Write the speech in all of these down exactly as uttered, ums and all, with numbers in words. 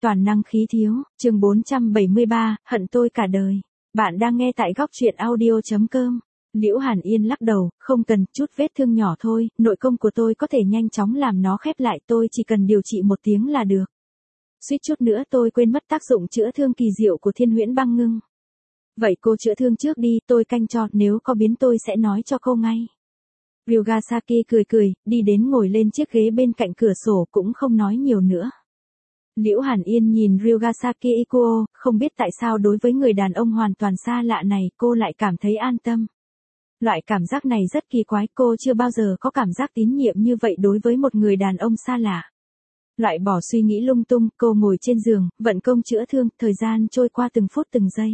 toàn năng khí thiếu, chương bốn trăm bảy mươi ba, hận tôi cả đời. Bạn đang nghe tại góc truyện audio chấm com. Liễu Hàn Yên lắc đầu, không cần, chút vết thương nhỏ thôi, nội công của tôi có thể nhanh chóng làm nó khép lại, tôi chỉ cần điều trị một tiếng là được. Suýt chút nữa tôi quên mất tác dụng chữa thương kỳ diệu của Thiên Huyễn Băng Ngưng. Vậy cô chữa thương trước đi, tôi canh cho, nếu có biến tôi sẽ nói cho cô ngay. Ryogasaki cười cười, đi đến ngồi lên chiếc ghế bên cạnh cửa sổ cũng không nói nhiều nữa. Liễu Hàn Yên nhìn Ryogasaki Ikuo, không biết tại sao đối với người đàn ông hoàn toàn xa lạ này cô lại cảm thấy an tâm. Loại cảm giác này rất kỳ quái, cô chưa bao giờ có cảm giác tín nhiệm như vậy đối với một người đàn ông xa lạ. Loại bỏ suy nghĩ lung tung, cô ngồi trên giường, vận công chữa thương, thời gian trôi qua từng phút từng giây.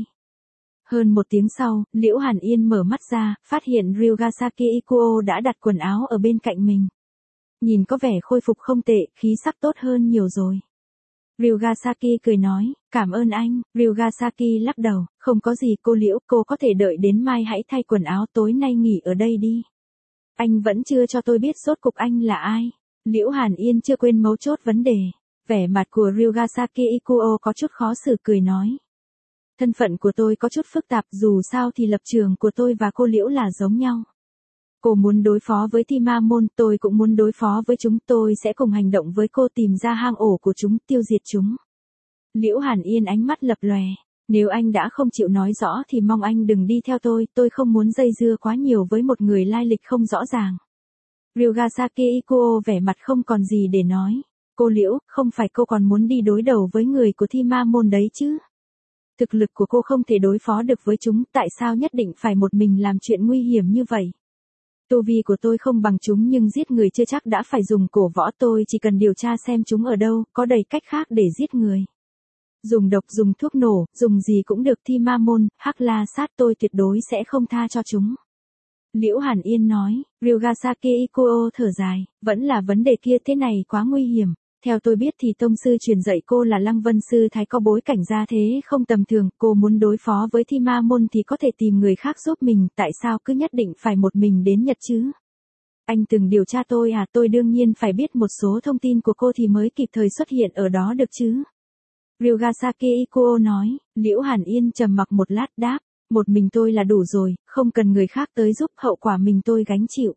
Hơn một tiếng sau, Liễu Hàn Yên mở mắt ra, phát hiện Ryogasaki Ikuo đã đặt quần áo ở bên cạnh mình. Nhìn có vẻ khôi phục không tệ, khí sắc tốt hơn nhiều rồi. Ryogasaki cười nói, cảm ơn anh. Ryogasaki lắc đầu, không có gì cô Liễu, cô có thể đợi đến mai hãy thay quần áo, tối nay nghỉ ở đây đi. Anh vẫn chưa cho tôi biết rốt cục anh là ai. Liễu Hàn Yên chưa quên mấu chốt vấn đề. Vẻ mặt của Ryogasaki Ikuo có chút khó xử cười nói. Thân phận của tôi có chút phức tạp, dù sao thì lập trường của tôi và cô Liễu là giống nhau. Cô muốn đối phó với Thi Ma Môn, tôi cũng muốn đối phó với chúng, tôi sẽ cùng hành động với cô tìm ra hang ổ của chúng, tiêu diệt chúng. Liễu Hàn Yên ánh mắt lập lòe, nếu anh đã không chịu nói rõ thì mong anh đừng đi theo tôi, tôi không muốn dây dưa quá nhiều với một người lai lịch không rõ ràng. Ryogasaki Ikuo vẻ mặt không còn gì để nói, cô Liễu, không phải cô còn muốn đi đối đầu với người của Thi Ma Môn đấy chứ? Thực lực của cô không thể đối phó được với chúng, tại sao nhất định phải một mình làm chuyện nguy hiểm như vậy? Tu vi của tôi không bằng chúng nhưng giết người chưa chắc đã phải dùng cổ võ, tôi chỉ cần điều tra xem chúng ở đâu, có đầy cách khác để giết người. Dùng độc, dùng thuốc nổ, dùng gì cũng được, Thi Ma Môn, Hắc La Sát, tôi tuyệt đối sẽ không tha cho chúng. Liễu Hàn Yên nói, Ryogasaki Ikuo thở dài, vẫn là vấn đề kia, thế này quá nguy hiểm. Theo tôi biết thì tông sư truyền dạy cô là Lăng Vân Sư Thái có bối cảnh gia thế không tầm thường, cô muốn đối phó với Thi Ma Môn thì có thể tìm người khác giúp mình, tại sao cứ nhất định phải một mình đến Nhật chứ? Anh từng điều tra tôi à, tôi đương nhiên phải biết một số thông tin của cô thì mới kịp thời xuất hiện ở đó được chứ? Ryogasaki Ikuo nói. Liễu Hàn Yên trầm mặc một lát đáp, một mình tôi là đủ rồi, không cần người khác tới giúp, hậu quả mình tôi gánh chịu.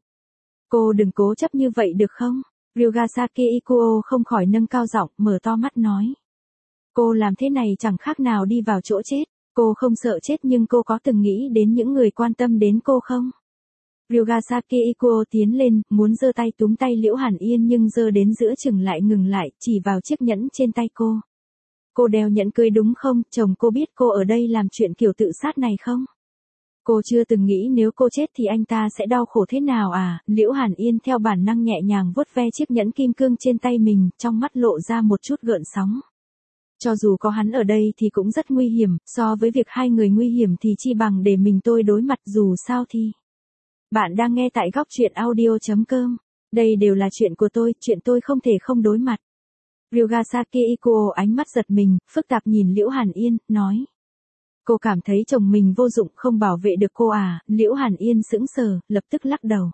Cô đừng cố chấp như vậy được không? Ryogasaki Ikuo không khỏi nâng cao giọng, mở to mắt nói. Cô làm thế này chẳng khác nào đi vào chỗ chết, cô không sợ chết nhưng cô có từng nghĩ đến những người quan tâm đến cô không? Ryogasaki Ikuo tiến lên, muốn giơ tay túm tay Liễu Hàn Yên nhưng giơ đến giữa chừng lại ngừng lại, chỉ vào chiếc nhẫn trên tay cô. Cô đeo nhẫn cưới đúng không, chồng cô biết cô ở đây làm chuyện kiểu tự sát này không? Cô chưa từng nghĩ nếu cô chết thì anh ta sẽ đau khổ thế nào à? Liễu Hàn Yên theo bản năng nhẹ nhàng vuốt ve chiếc nhẫn kim cương trên tay mình, trong mắt lộ ra một chút gợn sóng. Cho dù có hắn ở đây thì cũng rất nguy hiểm, so với việc hai người nguy hiểm thì chi bằng để mình tôi đối mặt, dù sao thì. Bạn đang nghe tại góc truyện audio chấm com. Đây đều là chuyện của tôi, chuyện tôi không thể không đối mặt. Ryogasaki Ikuo ánh mắt giật mình, phức tạp nhìn Liễu Hàn Yên, nói. Cô cảm thấy chồng mình vô dụng không bảo vệ được cô à? Liễu Hàn Yên sững sờ, lập tức lắc đầu.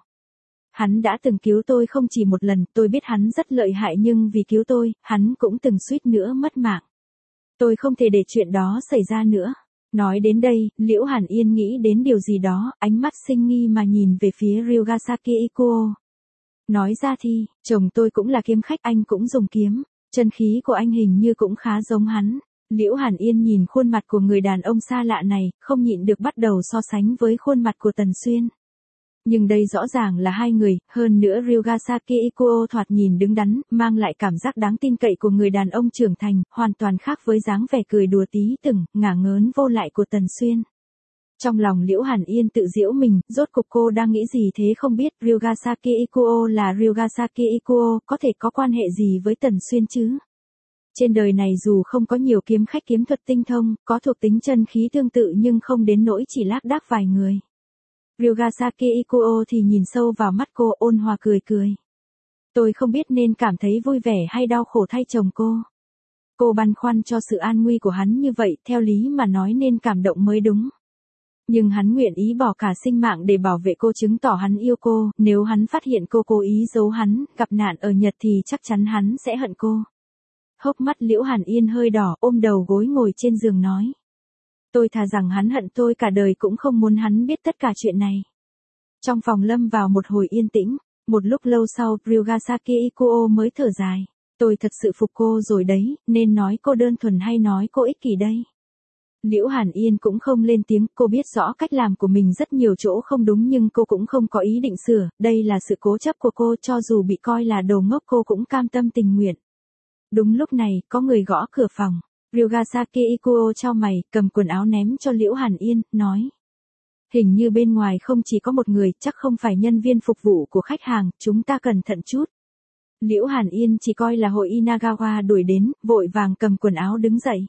Hắn đã từng cứu tôi không chỉ một lần, tôi biết hắn rất lợi hại nhưng vì cứu tôi, hắn cũng từng suýt nữa mất mạng. Tôi không thể để chuyện đó xảy ra nữa. Nói đến đây, Liễu Hàn Yên nghĩ đến điều gì đó, ánh mắt sinh nghi mà nhìn về phía Ryogasaki Ikuo. Nói ra thì, chồng tôi cũng là kiếm khách, anh cũng dùng kiếm, chân khí của anh hình như cũng khá giống hắn. Liễu Hàn Yên nhìn khuôn mặt của người đàn ông xa lạ này, không nhịn được bắt đầu so sánh với khuôn mặt của Tần Xuyên. Nhưng đây rõ ràng là hai người, hơn nữa Ryogasaki Ikuo thoạt nhìn đứng đắn, mang lại cảm giác đáng tin cậy của người đàn ông trưởng thành, hoàn toàn khác với dáng vẻ cười đùa tí từng, ngả ngớn vô lại của Tần Xuyên. Trong lòng Liễu Hàn Yên tự giễu mình, rốt cuộc cô đang nghĩ gì thế không biết, Ryogasaki Ikuo là Ryogasaki Ikuo, có thể có quan hệ gì với Tần Xuyên chứ? Trên đời này dù không có nhiều kiếm khách kiếm thuật tinh thông, có thuộc tính chân khí tương tự nhưng không đến nỗi chỉ lác đác vài người. Ryogasaki Ikuo thì nhìn sâu vào mắt cô, ôn hòa cười cười. Tôi không biết nên cảm thấy vui vẻ hay đau khổ thay chồng cô. Cô băn khoăn cho sự an nguy của hắn như vậy, theo lý mà nói nên cảm động mới đúng. Nhưng hắn nguyện ý bỏ cả sinh mạng để bảo vệ cô, chứng tỏ hắn yêu cô, nếu hắn phát hiện cô cố ý giấu hắn, gặp nạn ở Nhật thì chắc chắn hắn sẽ hận cô. Hốc mắt Liễu Hàn Yên hơi đỏ, ôm đầu gối ngồi trên giường nói. Tôi thà rằng hắn hận tôi cả đời cũng không muốn hắn biết tất cả chuyện này. Trong phòng lâm vào một hồi yên tĩnh, một lúc lâu sau Ryugasaki Ikuo mới thở dài. Tôi thật sự phục cô rồi đấy, nên nói cô đơn thuần hay nói cô ích kỷ đây. Liễu Hàn Yên cũng không lên tiếng, cô biết rõ cách làm của mình rất nhiều chỗ không đúng nhưng cô cũng không có ý định sửa, đây là sự cố chấp của cô, cho dù bị coi là đồ ngốc cô cũng cam tâm tình nguyện. Đúng lúc này, có người gõ cửa phòng. Ryugasaki Ikuo chau mày, cầm quần áo ném cho Liễu Hàn Yên, nói. Hình như bên ngoài không chỉ có một người, chắc không phải nhân viên phục vụ của khách hàng, chúng ta cẩn thận chút. Liễu Hàn Yên chỉ coi là hội Inagawa đuổi đến, vội vàng cầm quần áo đứng dậy.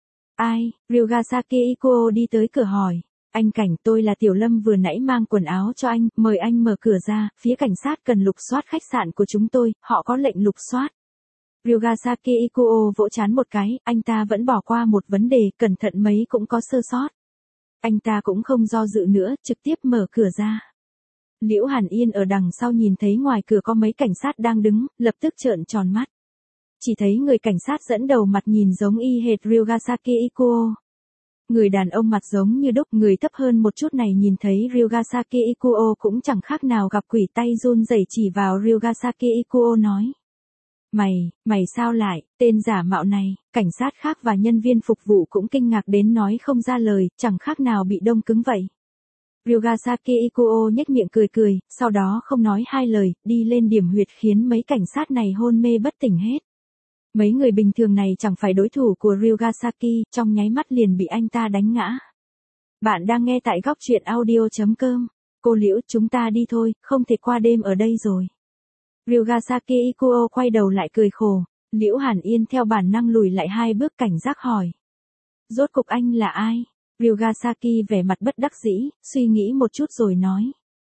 Ai? Ryugasaki Ikuo đi tới cửa hỏi. Anh Cảnh, tôi là Tiểu Lâm vừa nãy mang quần áo cho anh, mời anh mở cửa ra, phía cảnh sát cần lục soát khách sạn của chúng tôi, họ có lệnh lục soát. Ryugasaki Ikuo vỗ trán một cái, anh ta vẫn bỏ qua một vấn đề, cẩn thận mấy cũng có sơ sót. Anh ta cũng không do dự nữa, trực tiếp mở cửa ra. Liễu Hàn Yên ở đằng sau nhìn thấy ngoài cửa có mấy cảnh sát đang đứng, lập tức trợn tròn mắt. Chỉ thấy người cảnh sát dẫn đầu mặt nhìn giống y hệt Ryugasaki Ikuo. Người đàn ông mặt giống như đúc, người thấp hơn một chút này nhìn thấy Ryugasaki Ikuo cũng chẳng khác nào gặp quỷ, tay run rẩy chỉ vào Ryugasaki Ikuo nói. Mày, mày sao lại, tên giả mạo này, cảnh sát khác và nhân viên phục vụ cũng kinh ngạc đến nói không ra lời, chẳng khác nào bị đông cứng vậy. Ryugasaki Ikuo nhếch miệng cười cười, sau đó không nói hai lời, đi lên điểm huyệt khiến mấy cảnh sát này hôn mê bất tỉnh hết. Mấy người bình thường này chẳng phải đối thủ của Ryugasaki, trong nháy mắt liền bị anh ta đánh ngã. Bạn đang nghe tại góc truyện audio chấm com. Cô Liễu, chúng ta đi thôi, không thể qua đêm ở đây rồi. Ryugasaki Ikuo quay đầu lại cười khổ. Liễu Hàn Yên theo bản năng lùi lại hai bước, cảnh giác hỏi. Rốt cục anh là ai? Ryugasaki vẻ mặt bất đắc dĩ, suy nghĩ một chút rồi nói.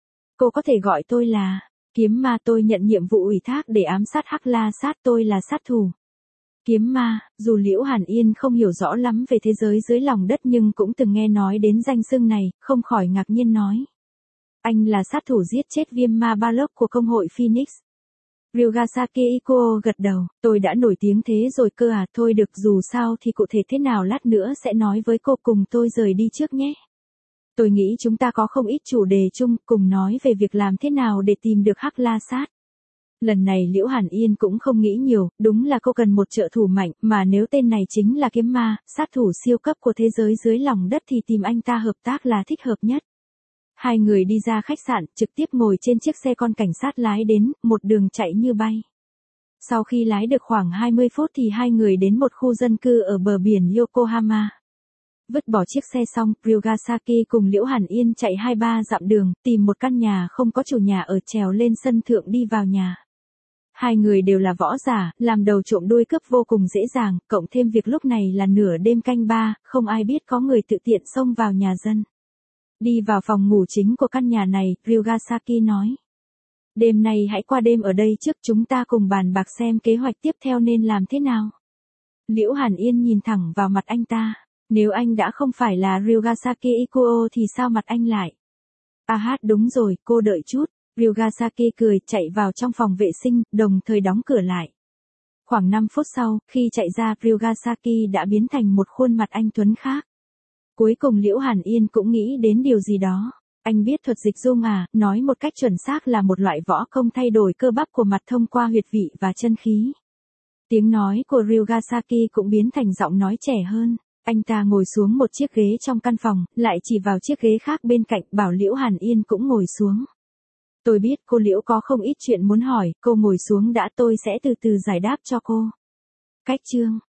Cô có thể gọi tôi là Kiếm Ma, tôi nhận nhiệm vụ ủy thác để ám sát Hắc La Sát, tôi là sát thủ. Kiếm Ma, dù Liễu Hàn Yên không hiểu rõ lắm về thế giới dưới lòng đất nhưng cũng từng nghe nói đến danh xưng này, không khỏi ngạc nhiên nói. Anh là sát thủ giết chết Viêm Ma Balok của công hội Phoenix. Ryugasaki Ikuo gật đầu, tôi đã nổi tiếng thế rồi cơ à, thôi được, dù sao thì cụ thể thế nào lát nữa sẽ nói với cô, cùng tôi rời đi trước nhé. Tôi nghĩ chúng ta có không ít chủ đề chung, cùng nói về việc làm thế nào để tìm được Hắc La Sát. Lần này Liễu Hàn Yên cũng không nghĩ nhiều, đúng là cô cần một trợ thủ mạnh, mà nếu tên này chính là Kiếm Ma, sát thủ siêu cấp của thế giới dưới lòng đất thì tìm anh ta hợp tác là thích hợp nhất. Hai người đi ra khách sạn, trực tiếp ngồi trên chiếc xe con cảnh sát lái đến, một đường chạy như bay. Sau khi lái được khoảng hai mươi phút thì hai người đến một khu dân cư ở bờ biển Yokohama. Vứt bỏ chiếc xe xong, Ryugasaki cùng Liễu Hàn Yên chạy hai ba dặm đường, tìm một căn nhà không có chủ nhà ở, trèo lên sân thượng đi vào nhà. Hai người đều là võ giả, làm đầu trộm đuôi cướp vô cùng dễ dàng, cộng thêm việc lúc này là nửa đêm canh ba, không ai biết có người tự tiện xông vào nhà dân. Đi vào phòng ngủ chính của căn nhà này, Ryugasaki nói. Đêm nay hãy qua đêm ở đây trước, chúng ta cùng bàn bạc xem kế hoạch tiếp theo nên làm thế nào. Liễu Hàn Yên nhìn thẳng vào mặt anh ta. Nếu anh đã không phải là Ryugasaki Ikuo thì sao mặt anh lại? À hát, đúng rồi, cô đợi chút. Ryugasaki cười, chạy vào trong phòng vệ sinh, đồng thời đóng cửa lại. Khoảng năm phút sau, khi chạy ra, Ryugasaki đã biến thành một khuôn mặt anh tuấn khác. Cuối cùng Liễu Hàn Yên cũng nghĩ đến điều gì đó. Anh biết thuật dịch dung à, nói một cách chuẩn xác là một loại võ công thay đổi cơ bắp của mặt thông qua huyệt vị và chân khí. Tiếng nói của Ryugasaki cũng biến thành giọng nói trẻ hơn. Anh ta ngồi xuống một chiếc ghế trong căn phòng, lại chỉ vào chiếc ghế khác bên cạnh, bảo Liễu Hàn Yên cũng ngồi xuống. Tôi biết cô Liễu có không ít chuyện muốn hỏi, cô ngồi xuống đã, tôi sẽ từ từ giải đáp cho cô. Cách chương